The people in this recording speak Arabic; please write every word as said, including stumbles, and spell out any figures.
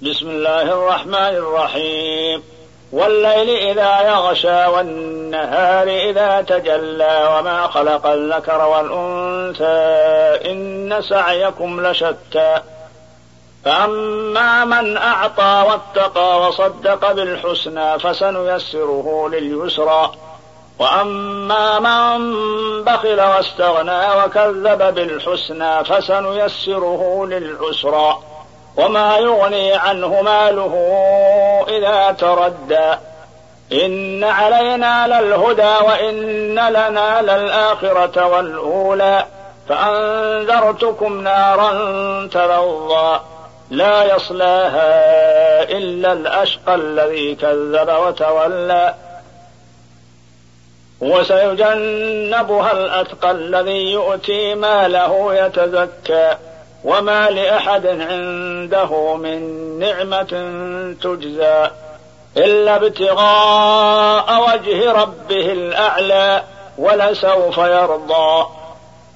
بسم الله الرحمن الرحيم. والليل إذا يغشى والنهار إذا تجلى وما خلق الذكر والأنثى إن سعيكم لشتى فأما من أعطى واتقى وصدق بالحسنى فسنيسره لليسرى وأما من بخل واستغنى وكذب بالحسنى فسنيسره للعسرى وما يغني عنه ماله إذا تردى إن علينا للهدى وإن لنا للآخرة والأولى فأنذرتكم نارا تلظى لا يصلاها إلا الأشقى الذي كذب وتولى وسيجنبها الأتقى الذي يؤتي ماله يتزكى وما لأحد عنده من نعمة تجزى إلا ابتغاء وجه ربه الأعلى ولسوف يرضى